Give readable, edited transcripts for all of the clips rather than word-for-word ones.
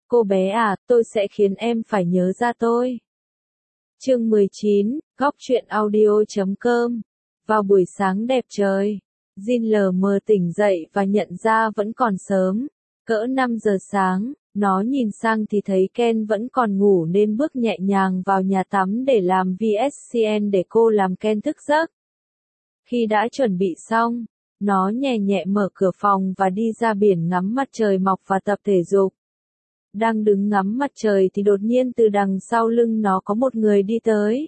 Cô bé à, tôi sẽ khiến em phải nhớ ra tôi. Chương 19, Góc truyện audio.com. Vào buổi sáng đẹp trời, Jin lờ mờ tỉnh dậy và nhận ra vẫn còn sớm. Cỡ 5 giờ sáng, nó nhìn sang thì thấy Ken vẫn còn ngủ nên bước nhẹ nhàng vào nhà tắm để làm VSCN để cô làm Ken thức giấc. Khi đã chuẩn bị xong, nó nhẹ nhẹ mở cửa phòng và đi ra biển ngắm mặt trời mọc và tập thể dục. Đang đứng ngắm mặt trời thì đột nhiên từ đằng sau lưng nó có một người đi tới.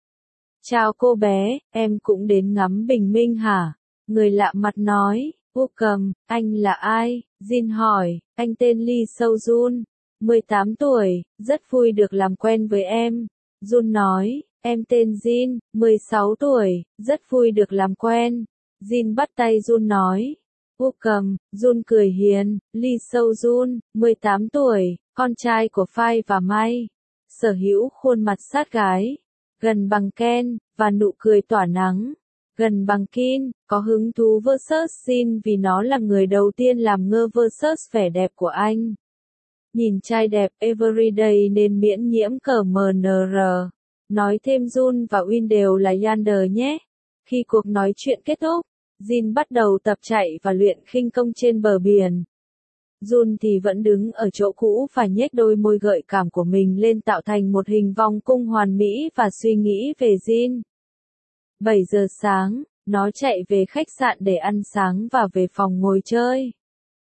Chào cô bé, em cũng đến ngắm bình minh hả? Người lạ mặt nói. Cầm, anh là ai? Jin hỏi. Anh tên Lee Seo Jun, 18 tuổi, rất vui được làm quen với em. Jun nói. Em tên Jin, 16 tuổi, rất vui được làm quen. Jin bắt tay Jun nói. Cầm, Jun cười hiền. Lee Seo Jun, 18 tuổi, con trai của Phai và Mai. Sở hữu khuôn mặt sát gái, gần bằng Ken, và nụ cười tỏa nắng. Gần bằng Kin, có hứng thú versus Jin vì nó là người đầu tiên làm ngơ versus vẻ đẹp của anh. Nhìn trai đẹp everyday nên miễn nhiễm cờ MNR. Nói thêm Jun và Win đều là Yander nhé. Khi cuộc nói chuyện kết thúc, Jin bắt đầu tập chạy và luyện khinh công trên bờ biển. Jun thì vẫn đứng ở chỗ cũ và nhếch đôi môi gợi cảm của mình lên tạo thành một hình vòng cung hoàn mỹ và suy nghĩ về Jin. 7 giờ sáng, nó chạy về khách sạn để ăn sáng và về phòng ngồi chơi.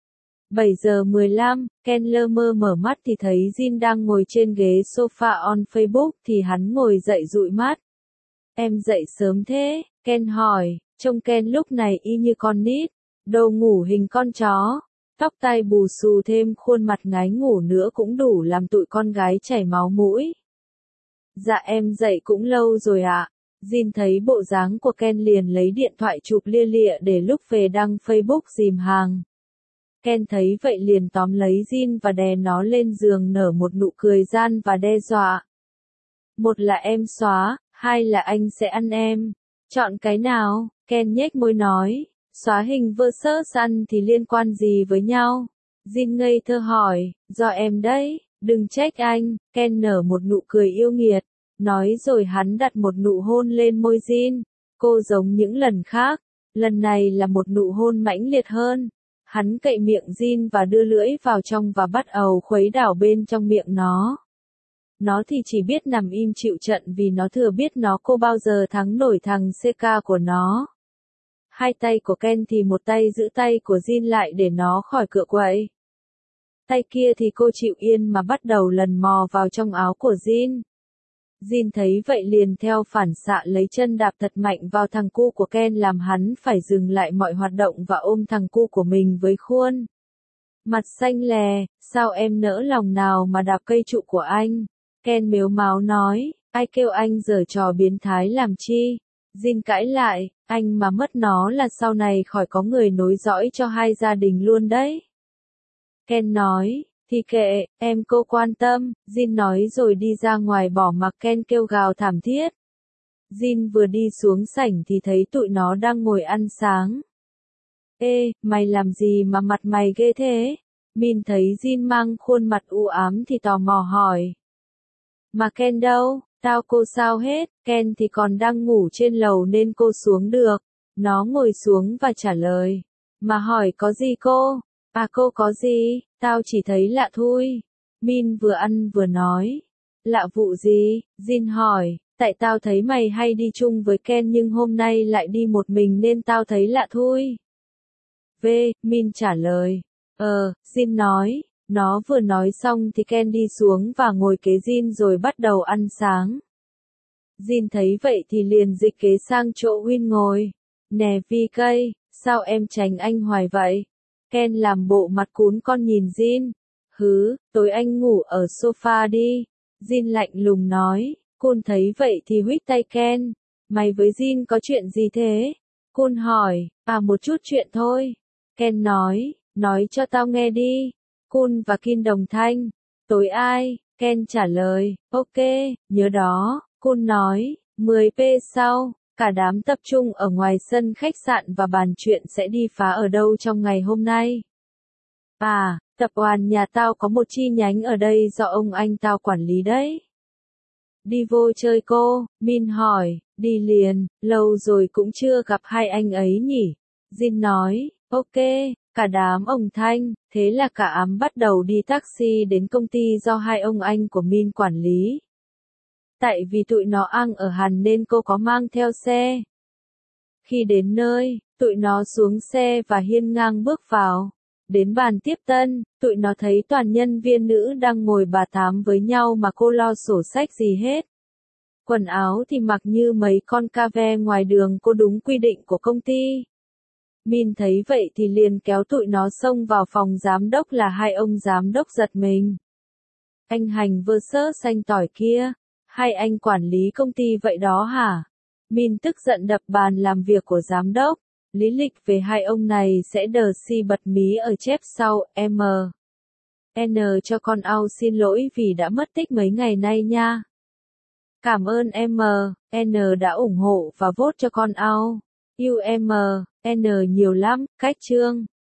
7 giờ 15, Ken lơ mơ mở mắt thì thấy Jin đang ngồi trên ghế sofa on Facebook thì hắn ngồi dậy dụi mắt. Em dậy sớm thế? Ken hỏi, trông Ken lúc này y như con nít, đầu ngủ hình con chó, tóc tai bù xù thêm khuôn mặt ngái ngủ nữa cũng đủ làm tụi con gái chảy máu mũi. Dạ em dậy cũng lâu rồi ạ. Jin thấy bộ dáng của Ken liền lấy điện thoại chụp lia lịa để lúc về đăng Facebook dìm hàng. Ken thấy vậy liền tóm lấy Jin và đè nó lên giường nở một nụ cười gian và đe dọa. Một là em xóa, hai là anh sẽ ăn em. Chọn cái nào? Ken nhếch môi nói. Xóa hình versus ăn thì liên quan gì với nhau? Jin ngây thơ hỏi. Do em đấy, đừng trách anh. Ken nở một nụ cười yêu nghiệt. Nói rồi hắn đặt một nụ hôn lên môi Jin. Cô giống những lần khác. Lần này là một nụ hôn mãnh liệt hơn. Hắn cậy miệng Jin và đưa lưỡi vào trong và bắt đầu khuấy đảo bên trong miệng nó. Nó thì chỉ biết nằm im chịu trận vì nó thừa biết nó cô bao giờ thắng nổi thằng CK của nó. Hai tay của Ken thì một tay giữ tay của Jin lại để nó khỏi cựa quậy. Tay kia thì cô chịu yên mà bắt đầu lần mò vào trong áo của Jin. Jin thấy vậy liền theo phản xạ lấy chân đạp thật mạnh vào thằng cu của Ken làm hắn phải dừng lại mọi hoạt động và ôm thằng cu của mình với khuôn mặt xanh lè. Sao em nỡ lòng nào mà đạp cây trụ của anh? Ken mếu máo nói, ai kêu anh giở trò biến thái làm chi? Jin cãi lại, anh mà mất nó là sau này khỏi có người nối dõi cho hai gia đình luôn đấy. Ken nói, thì kệ, em cô quan tâm. Jin nói rồi đi ra ngoài bỏ mặc Ken kêu gào thảm thiết. Jin vừa đi xuống sảnh thì thấy tụi nó đang ngồi ăn sáng. Ê, mày làm gì mà mặt mày ghê thế? Min thấy Jin mang khuôn mặt u ám thì tò mò hỏi. Mà Ken đâu? Tao cô sao hết? Ken thì còn đang ngủ trên lầu nên cô xuống được. Nó ngồi xuống và trả lời. Mà hỏi có gì cô? À cô có gì? Tao chỉ thấy lạ thôi. Min vừa ăn vừa nói. Lạ vụ gì? Jin hỏi. Tại tao thấy mày hay đi chung với Ken nhưng hôm nay lại đi một mình nên tao thấy lạ thôi. Min trả lời. Jin nói. Nó vừa nói xong thì Ken đi xuống và ngồi kế Jin rồi bắt đầu ăn sáng. Jin thấy vậy thì liền dịch kế sang chỗ Win ngồi. Nè VK, sao em tránh anh hoài vậy? Ken làm bộ mặt cún con nhìn Jin. Tối anh ngủ ở sofa đi. Jin lạnh lùng nói. Kun thấy vậy thì huých tay Ken. Mày với Jin có chuyện gì thế? Kun hỏi. Một chút chuyện thôi. Ken nói cho tao nghe đi. Kun và Kin đồng thanh. Tối ai? Ken trả lời. Ok, nhớ đó. Kun nói. 10p sau, cả đám tập trung ở ngoài sân khách sạn và bàn chuyện sẽ đi phá ở đâu trong ngày hôm nay. Tập đoàn nhà tao có một chi nhánh ở đây do ông anh tao quản lý đấy. Đi vô chơi cô, Min hỏi, đi liền, lâu rồi cũng chưa gặp hai anh ấy nhỉ. Jin nói, ok, cả đám ông Thanh, thế là cả ám bắt đầu đi taxi đến công ty do hai ông anh của Min quản lý. Tại vì tụi nó ăn ở Hàn nên cô có mang theo xe. Khi đến nơi, tụi nó xuống xe và hiên ngang bước vào. Đến bàn tiếp tân, tụi nó thấy toàn nhân viên nữ đang ngồi bà tám với nhau mà cô lo sổ sách gì hết. Quần áo thì mặc như mấy con cave ngoài đường cô đúng quy định của công ty. Min thấy vậy thì liền kéo tụi nó xông vào phòng giám đốc là hai ông giám đốc giật mình. Anh Hành vs xanh tỏi kia, hai anh quản lý công ty vậy đó hả? Min tức giận đập bàn làm việc của giám đốc. Lý lịch về hai ông này sẽ đờ si bật mí ở chép sau, N cho con Ao xin lỗi vì đã mất tích mấy ngày nay nha. Cảm ơn N đã ủng hộ và vote cho con Ao. Yêu N nhiều lắm, cách chương.